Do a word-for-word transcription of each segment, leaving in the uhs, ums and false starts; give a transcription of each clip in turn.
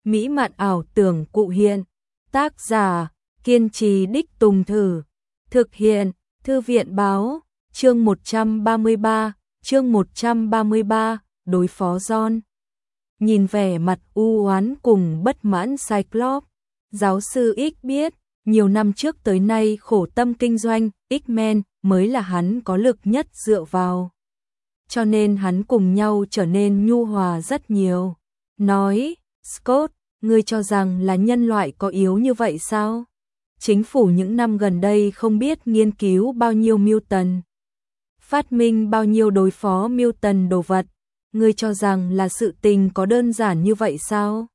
mỹ mạn ảo tưởng cụ hiện. Tác giả, kiên trì đích tùng thử. Thực hiện, Thư viện báo, chương một trăm ba mươi ba, chương một trăm ba mươi ba, đối phó John. Nhìn vẻ mặt u oán cùng bất mãn Cyclops, giáo sư X biết, nhiều năm trước tới nay khổ tâm kinh doanh, X-Men mới là hắn có lực nhất dựa vào. Cho nên hắn cùng nhau trở nên nhu hòa rất nhiều. Nói, Scott, ngươi cho rằng là nhân loại có yếu như vậy sao? Chính phủ những năm gần đây không biết nghiên cứu bao nhiêu mutant, phát minh bao nhiêu đối phó mutant đồ vật. Ngươi cho rằng là sự tình có đơn giản như vậy sao?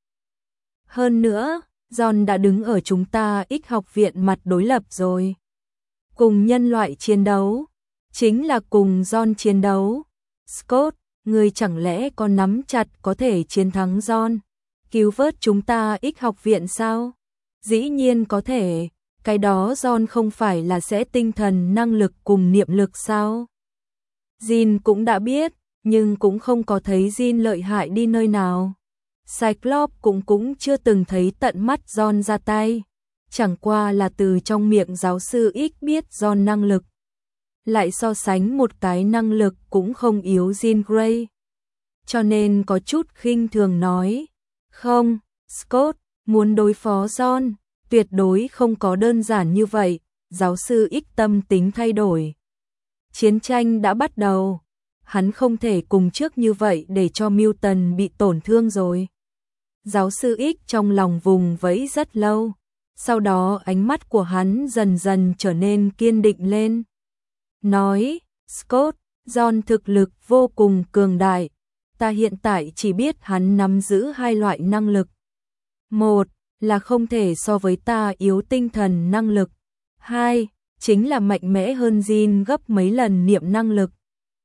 Hơn nữa, John đã đứng ở chúng ta X học viện mặt đối lập rồi. Cùng nhân loại chiến đấu, chính là cùng John chiến đấu. Scott, ngươi chẳng lẽ có nắm chặt có thể chiến thắng John, cứu vớt chúng ta X học viện sao? Dĩ nhiên có thể, cái đó John không phải là sẽ tinh thần năng lực cùng niệm lực sao? Jean cũng đã biết, nhưng cũng không có thấy Jean lợi hại đi nơi nào. Cyclops cũng cũng chưa từng thấy tận mắt John ra tay, chẳng qua là từ trong miệng giáo sư X biết John năng lực. Lại so sánh một cái năng lực cũng không yếu Jean Grey. Cho nên có chút khinh thường nói, không, Scott, muốn đối phó John, tuyệt đối không có đơn giản như vậy. Giáo sư X tâm tính thay đổi. Chiến tranh đã bắt đầu, hắn không thể cùng trước như vậy để cho mutant bị tổn thương rồi. Giáo sư X trong lòng vùng vẫy rất lâu, sau đó ánh mắt của hắn dần dần trở nên kiên định lên. Nói, Scott, John thực lực vô cùng cường đại, ta hiện tại chỉ biết hắn nắm giữ hai loại năng lực. Một là không thể so với ta yếu tinh thần năng lực. Hai, chính là mạnh mẽ hơn Jean gấp mấy lần niệm năng lực.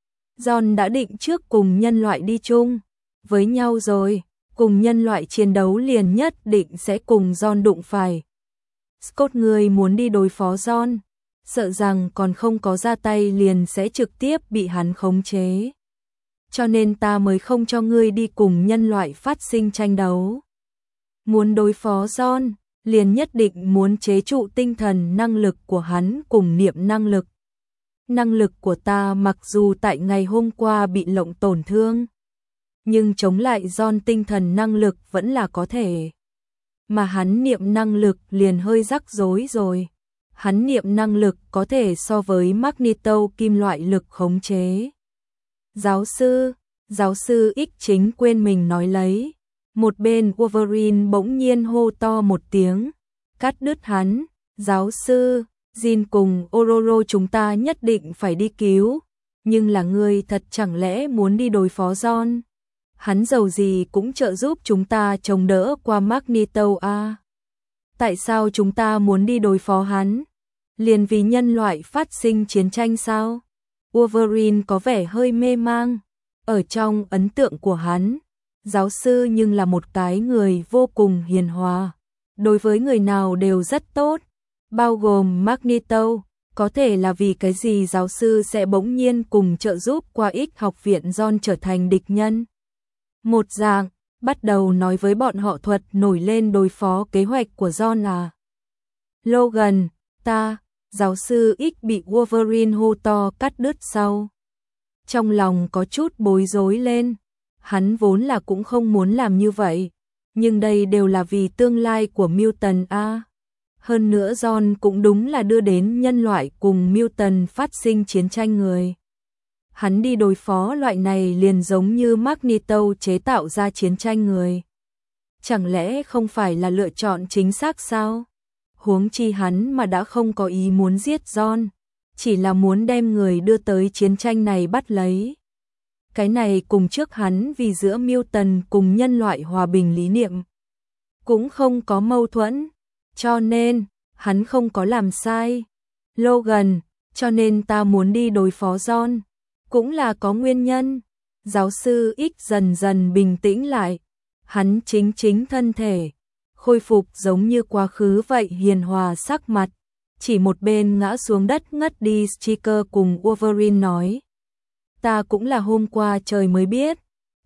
John đã định trước cùng nhân loại đi chung với nhau rồi, cùng nhân loại chiến đấu liền nhất định sẽ cùng John đụng phải. Scott, ngươi muốn đi đối phó John, sợ rằng còn không có ra tay liền sẽ trực tiếp bị hắn khống chế. Cho nên ta mới không cho ngươi đi cùng nhân loại phát sinh tranh đấu. Muốn đối phó John, liền nhất định muốn chế trụ tinh thần năng lực của hắn cùng niệm năng lực. Năng lực của ta mặc dù tại ngày hôm qua bị lộng tổn thương, nhưng chống lại John tinh thần năng lực vẫn là có thể. Mà hắn niệm năng lực liền hơi rắc rối rồi. Hắn niệm năng lực có thể so với Magneto kim loại lực khống chế. Giáo sư, giáo sư X chính quên mình nói lấy. Một bên Wolverine bỗng nhiên hô to một tiếng, cắt đứt hắn. Giáo sư, Jean cùng Ororo chúng ta nhất định phải đi cứu. Nhưng là ngươi thật chẳng lẽ muốn đi đối phó John? Hắn giàu gì cũng trợ giúp chúng ta chống đỡ qua Magneto à? Tại sao chúng ta muốn đi đối phó hắn? Liền vì nhân loại phát sinh chiến tranh sao? Wolverine có vẻ hơi mê mang. Ở trong ấn tượng của hắn, giáo sư nhưng là một cái người vô cùng hiền hòa. Đối với người nào đều rất tốt, bao gồm Magneto. Có thể là vì cái gì giáo sư sẽ bỗng nhiên cùng trợ giúp qua X học viện John trở thành địch nhân. Một dạng, bắt đầu nói với bọn họ thuật nổi lên đối phó kế hoạch của John à. Logan, ta, giáo sư X bị Wolverine hô to cắt đứt sau. Trong lòng có chút bối rối lên, hắn vốn là cũng không muốn làm như vậy, nhưng đây đều là vì tương lai của mutant a. Hơn nữa John cũng đúng là đưa đến nhân loại cùng mutant phát sinh chiến tranh người. Hắn đi đối phó loại này liền giống như Magneto chế tạo ra chiến tranh người. Chẳng lẽ không phải là lựa chọn chính xác sao? Huống chi hắn mà đã không có ý muốn giết John, chỉ là muốn đem người đưa tới chiến tranh này bắt lấy. Cái này cùng trước hắn vì giữa mutant cùng nhân loại hòa bình lý niệm cũng không có mâu thuẫn, cho nên hắn không có làm sai. Logan, cho nên ta muốn đi đối phó John, cũng là có nguyên nhân. Giáo sư X dần dần bình tĩnh lại, hắn chính chính thân thể khôi phục giống như quá khứ vậy hiền hòa sắc mặt, chỉ một bên ngã xuống đất ngất đi. Stryker cùng Wolverine nói, ta cũng là hôm qua trời mới biết,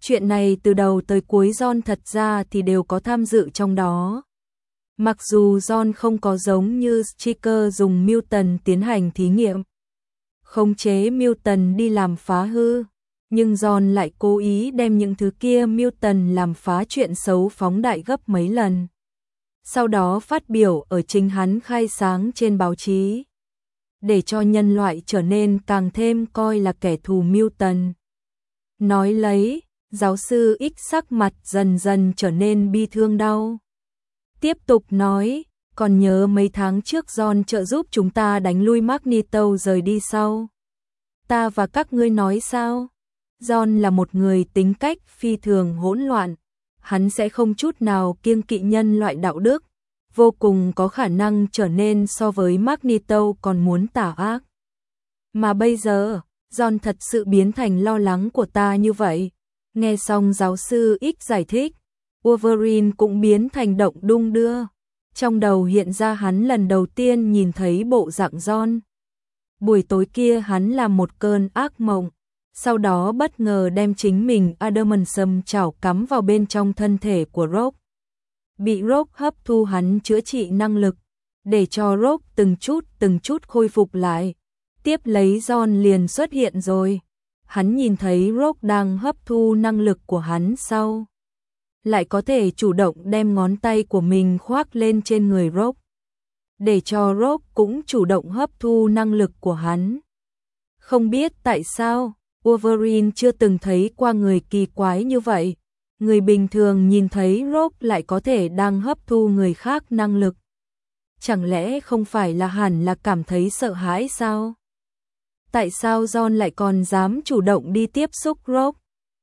Chuyện này từ đầu tới cuối John thật ra thì đều có tham dự trong đó. Mặc dù John không có giống như Stryker dùng Milton tiến hành thí nghiệm, khống chế Milton đi làm phá hư, nhưng John lại cố ý đem những thứ kia Milton làm phá chuyện xấu phóng đại gấp mấy lần. Sau đó phát biểu ở chính hắn khai sáng trên báo chí, để cho nhân loại trở nên càng thêm coi là kẻ thù Milton. Nói lấy, giáo sư X sắc mặt dần dần trở nên bi thương đau. Tiếp tục nói, còn nhớ mấy tháng trước John trợ giúp chúng ta đánh lui Magneto rời đi sau. Ta và các ngươi nói sao? John là một người tính cách phi thường hỗn loạn, hắn sẽ không chút nào kiêng kỵ nhân loại đạo đức, vô cùng có khả năng trở nên so với Magneto còn muốn tà ác. Mà bây giờ, John thật sự biến thành lo lắng của ta như vậy. Nghe xong giáo sư X giải thích, Wolverine cũng biến thành động đung đưa. Trong đầu hiện ra hắn lần đầu tiên nhìn thấy bộ dạng John. Buổi tối kia hắn làm một cơn ác mộng, sau đó bất ngờ đem chính mình Adamantium chảo cắm vào bên trong thân thể của Rogue. Bị Rogue hấp thu hắn chữa trị năng lực, để cho Rogue từng chút từng chút khôi phục lại. Tiếp lấy John liền xuất hiện rồi. Hắn nhìn thấy Rogue đang hấp thu năng lực của hắn sau, lại có thể chủ động đem ngón tay của mình khoác lên trên người Rogue, để cho Rogue cũng chủ động hấp thu năng lực của hắn. Không biết tại sao, Wolverine chưa từng thấy qua người kỳ quái như vậy. Người bình thường nhìn thấy Rogue lại có thể đang hấp thu người khác năng lực. Chẳng lẽ không phải là hẳn là cảm thấy sợ hãi sao? Tại sao John lại còn dám chủ động đi tiếp xúc Rogue?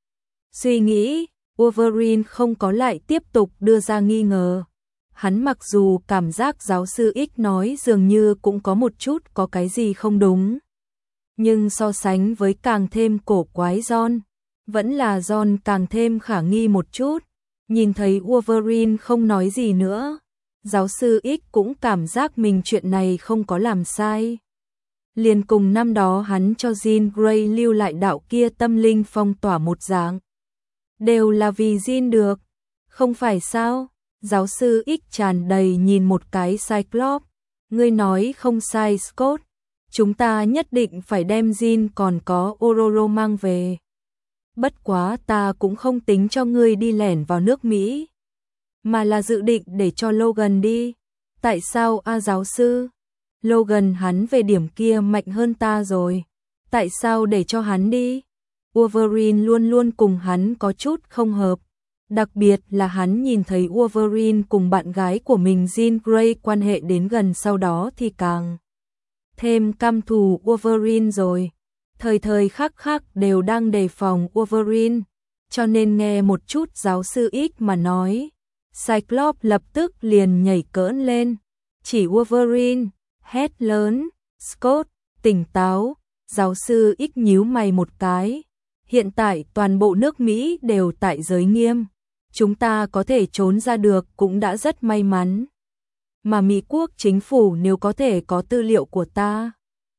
Suy nghĩ, Wolverine không có lại tiếp tục đưa ra nghi ngờ. Hắn mặc dù cảm giác giáo sư X nói dường như cũng có một chút có cái gì không đúng, nhưng so sánh với càng thêm cổ quái John, vẫn là John càng thêm khả nghi một chút. Nhìn thấy Wolverine không nói gì nữa, giáo sư X cũng cảm giác mình chuyện này không có làm sai. Liền cùng năm đó hắn cho Jean Grey lưu lại đạo kia tâm linh phong tỏa một dạng, đều là vì Jean được, không phải sao? Giáo sư X tràn đầy nhìn một cái Cyclops. Ngươi nói không sai Scott, chúng ta nhất định phải đem Jean còn có Ororo mang về. Bất quá ta cũng không tính cho ngươi đi lẻn vào nước Mỹ, mà là dự định để cho Logan đi. Tại sao a giáo sư? Logan hắn về điểm kia mạnh hơn ta rồi, tại sao để cho hắn đi? Wolverine luôn luôn cùng hắn có chút không hợp, đặc biệt là hắn nhìn thấy Wolverine cùng bạn gái của mình Jean Grey quan hệ đến gần, sau đó thì càng thêm căm thù Wolverine rồi. Thời thời khắc khắc đều đang đề phòng Wolverine, cho nên nghe một chút giáo sư X mà nói, Cyclops lập tức liền nhảy cỡn lên, chỉ Wolverine, hét lớn, Scott, tỉnh táo. Giáo sư X nhíu mày một cái, hiện tại toàn bộ nước Mỹ đều tại giới nghiêm, chúng ta có thể trốn ra được cũng đã rất may mắn. Mà Mỹ quốc chính phủ nếu có thể có tư liệu của ta,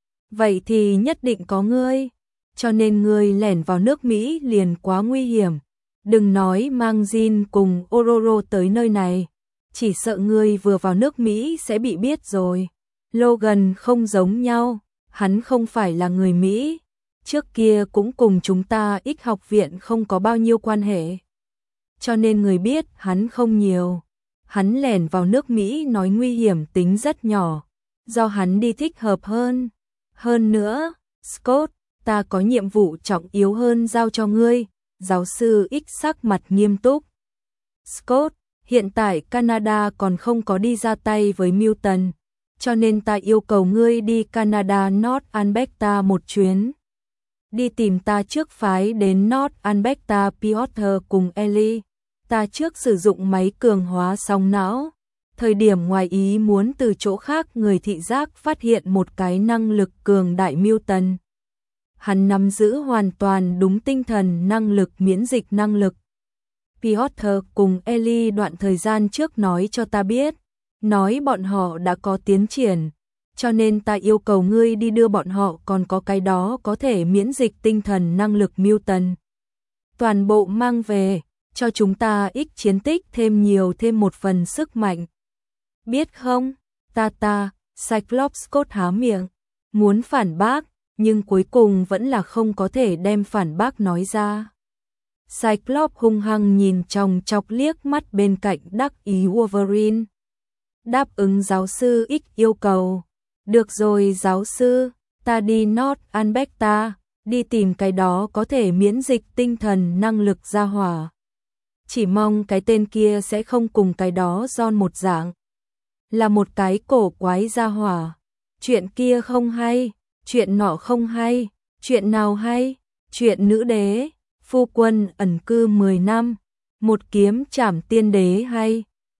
vậy thì nhất định có ngươi, cho nên ngươi lẻn vào nước Mỹ liền quá nguy hiểm. Đừng nói mang Jean cùng Ororo tới nơi này, chỉ sợ ngươi vừa vào nước Mỹ sẽ bị biết rồi. Logan không giống nhau, hắn không phải là người Mỹ, trước kia cũng cùng chúng ta X học viện không có bao nhiêu quan hệ, cho nên người biết hắn không nhiều. Hắn lẻn vào nước Mỹ nói nguy hiểm tính rất nhỏ, do hắn đi thích hợp hơn. Hơn nữa, Scott, ta có nhiệm vụ trọng yếu hơn giao cho ngươi. Giáo sư X sắc mặt nghiêm túc. Scott, hiện tại Canada còn không có đi ra tay với Milton, cho nên ta yêu cầu ngươi đi Canada North Alberta một chuyến. Đi tìm ta trước phái đến North Alberta Piotr cùng Ellie. Ta trước sử dụng máy cường hóa sóng não, thời điểm ngoài ý muốn từ chỗ khác người thị giác phát hiện một cái năng lực cường đại Milton. Hắn nắm giữ hoàn toàn đúng tinh thần năng lực miễn dịch năng lực. Piotr cùng Ellie đoạn thời gian trước nói cho ta biết, nói bọn họ đã có tiến triển, cho nên ta yêu cầu ngươi đi đưa bọn họ còn có cái đó có thể miễn dịch tinh thần năng lực Milton. toàn bộ mang về, cho chúng ta ít chiến tích thêm nhiều thêm một phần sức mạnh. Biết không, ta ta, Cyclops cốt há miệng, muốn phản bác, nhưng cuối cùng vẫn là không có thể đem phản bác nói ra. Cyclops hung hăng nhìn chòng chọc liếc mắt bên cạnh đắc ý Wolverine. Đáp ứng giáo sư X yêu cầu. Được rồi giáo sư, ta đi North Albecta, đi tìm cái đó có thể miễn dịch tinh thần năng lực ra hỏa. Chỉ mong cái tên kia sẽ không cùng cái đó John một dạng. Là một cái cổ quái ra hỏa. Chuyện kia không hay, chuyện nọ không hay, chuyện nào hay, chuyện nữ đế, phu quân ẩn cư mười năm, một kiếm trảm tiên đế hay.